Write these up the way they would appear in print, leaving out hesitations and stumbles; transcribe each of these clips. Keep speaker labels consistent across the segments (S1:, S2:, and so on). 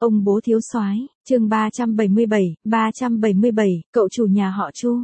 S1: Ông bố thiếu soái, chương 377, cậu chủ nhà họ Chu.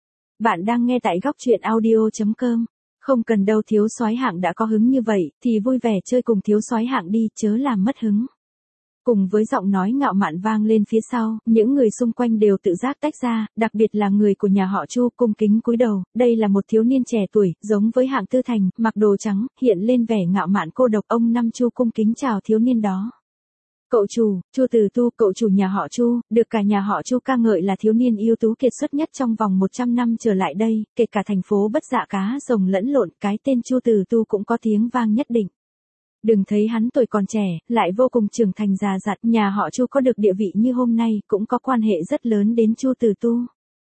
S1: Bạn đang nghe tại góc truyện audio.com. Không cần đâu, thiếu soái Hạng đã có hứng như vậy, thì vui vẻ chơi cùng thiếu soái Hạng đi, chớ làm mất hứng. Cùng với giọng nói ngạo mạn vang lên phía sau, những người xung quanh đều tự giác tách ra, đặc biệt là người của nhà họ Chu cung kính cúi đầu. Đây là một thiếu niên trẻ tuổi, giống với Hạng Tư Thành, mặc đồ trắng, hiện lên vẻ ngạo mạn cô độc. Ông Năm Chu cung kính chào thiếu niên đó. Cậu chủ, Chu Từ Tu, cậu chủ nhà họ Chu, được cả nhà họ Chu ca ngợi là thiếu niên ưu tú kiệt xuất nhất trong vòng 100 năm trở lại đây, kể cả thành phố Bất Dạ cá rồng lẫn lộn, cái tên Chu Từ Tu cũng có tiếng vang nhất định. Đừng thấy hắn tuổi còn trẻ, lại vô cùng trưởng thành già dặn, nhà họ Chu có được địa vị như hôm nay, cũng có quan hệ rất lớn đến Chu Từ Tu.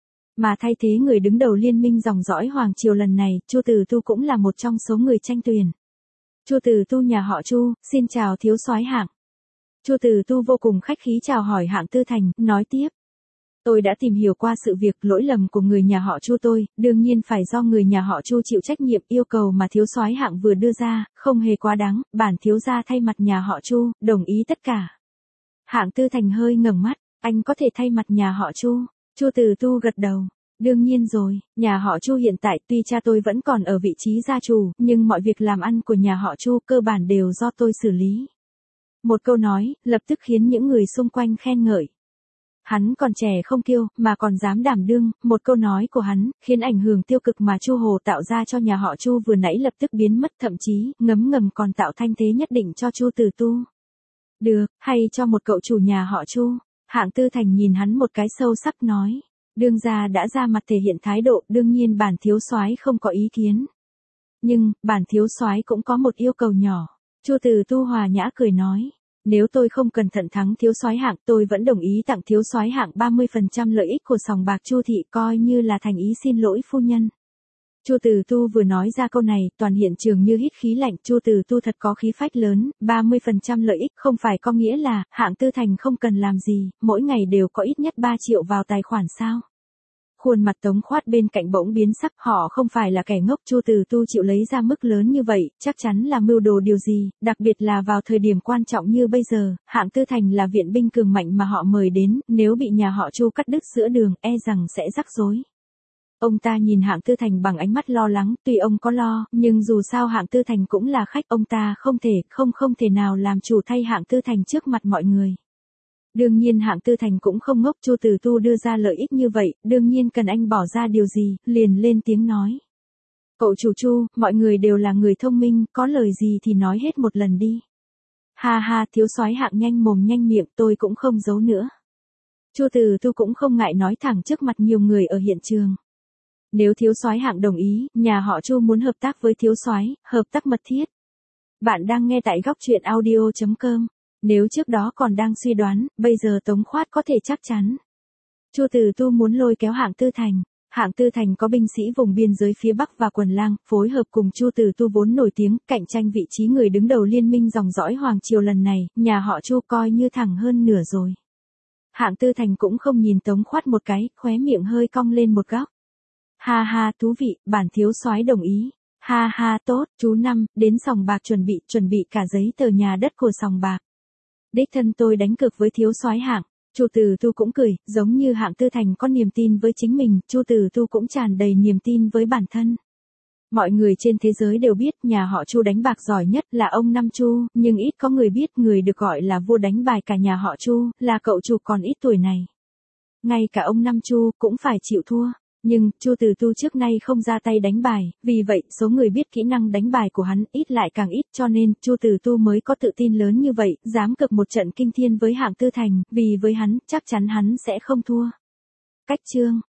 S1: Mà thay thế người đứng đầu liên minh dòng dõi Hoàng Triều lần này, Chu Từ Tu cũng là một trong số người tranh tuyển. Chu Từ Tu nhà họ Chu, xin chào thiếu soái Hạng. Chu Từ Tu vô cùng khách khí chào hỏi Hạng Tư Thành, nói tiếp. Tôi đã tìm hiểu qua sự việc, lỗi lầm của người nhà họ Chu tôi, đương nhiên phải do người nhà họ Chu chịu trách nhiệm. Yêu cầu mà thiếu soái Hạng vừa đưa ra, không hề quá đáng, bản thiếu gia thay mặt nhà họ Chu, đồng ý tất cả. Hạng Tư Thành hơi ngẩng mắt, anh có thể thay mặt nhà họ Chu. Chu Từ Tu gật đầu. Đương nhiên rồi, nhà họ Chu hiện tại tuy cha tôi vẫn còn ở vị trí gia chủ, nhưng mọi việc làm ăn của nhà họ Chu cơ bản đều do tôi xử lý. Một câu nói, lập tức khiến những người xung quanh khen ngợi. Hắn còn trẻ không kiêu, mà còn dám đảm đương. Một câu nói của hắn, khiến ảnh hưởng tiêu cực mà Chu Hồ tạo ra cho nhà họ Chu vừa nãy lập tức biến mất, thậm chí, ngấm ngầm còn tạo thanh thế nhất định cho Chu Từ Tu. Được, hay cho một cậu chủ nhà họ Chu. Hạng Tư Thành nhìn hắn một cái sâu sắc nói. Đương gia đã ra mặt thể hiện thái độ, đương nhiên bản thiếu soái không có ý kiến. Nhưng, bản thiếu soái cũng có một yêu cầu nhỏ. Chu Từ Tu hòa nhã cười nói. Nếu tôi không cẩn thận thắng thiếu soái Hạng, tôi vẫn đồng ý tặng thiếu soái Hạng 30% lợi ích của sòng bạc Chu thị, coi như là thành ý xin lỗi phu nhân. Chu Từ Tu vừa nói ra câu này, toàn hiện trường như hít khí lạnh. Chu Từ Tu thật có khí phách lớn, 30% lợi ích không phải có nghĩa là Hạng Tư Thành không cần làm gì, mỗi ngày đều có ít nhất 3 triệu vào tài khoản sao? Khuôn mặt Tống Khoát bên cạnh bỗng biến sắc, họ không phải là kẻ ngốc. Chu Từ Tu chịu lấy ra mức lớn như vậy, chắc chắn là mưu đồ điều gì, đặc biệt là vào thời điểm quan trọng như bây giờ. Hạng Tư Thành là viện binh cường mạnh mà họ mời đến, nếu bị nhà họ Chu cắt đứt giữa đường, e rằng sẽ rắc rối. Ông ta nhìn Hạng Tư Thành bằng ánh mắt lo lắng, tuy ông có lo, nhưng dù sao Hạng Tư Thành cũng là khách, ông ta không thể nào làm chủ thay Hạng Tư Thành trước mặt mọi người. Đương nhiên Hạng Tư Thành cũng không ngốc, Chu Từ Tu đưa ra lợi ích như vậy, đương nhiên cần anh bỏ ra điều gì, liền lên tiếng nói. Cậu chủ Chu, mọi người đều là người thông minh, có lời gì thì nói hết một lần đi. Ha ha, thiếu soái Hạng nhanh mồm nhanh miệng, tôi cũng không giấu nữa. Chu Từ Tu cũng không ngại nói thẳng trước mặt nhiều người ở hiện trường. Nếu thiếu soái Hạng đồng ý, nhà họ Chu muốn hợp tác với thiếu soái, hợp tác mật thiết. Bạn đang nghe tại góc truyện audio.com. Nếu trước đó còn đang suy đoán, bây giờ Tống Khoát có thể chắc chắn. Chu Từ Tu muốn lôi kéo Hạng Tư Thành. Hạng Tư Thành có binh sĩ vùng biên giới phía Bắc và Quần Lang, phối hợp cùng Chu Từ Tu vốn nổi tiếng, cạnh tranh vị trí người đứng đầu liên minh dòng dõi Hoàng Triều lần này, nhà họ Chu coi như thẳng hơn nửa rồi. Hạng Tư Thành cũng không nhìn Tống Khoát một cái, khóe miệng hơi cong lên một góc. Ha ha, thú vị, bản thiếu soái đồng ý. Ha ha, tốt, chú Năm, đến sòng bạc chuẩn bị cả giấy tờ nhà đất của sòng bạc. Đích thân tôi đánh cược với thiếu soái Hạng. Chu Từ Tu cũng cười, giống như Hạng Tư Thành có niềm tin với chính mình, Chu Từ Tu cũng tràn đầy niềm tin với bản thân. Mọi người trên thế giới đều biết nhà họ Chu đánh bạc giỏi nhất là ông Năm Chu, nhưng ít có người biết người được gọi là vua đánh bài cả nhà họ Chu, là cậu chủ còn ít tuổi này. Ngay cả ông Năm Chu cũng phải chịu thua. Nhưng, Chu Từ Tu trước nay không ra tay đánh bài, vì vậy, số người biết kỹ năng đánh bài của hắn ít lại càng ít, cho nên, Chu Từ Tu mới có tự tin lớn như vậy, dám cược một trận kinh thiên với Hạng Tư Thành, vì với hắn, chắc chắn hắn sẽ không thua. Cách chương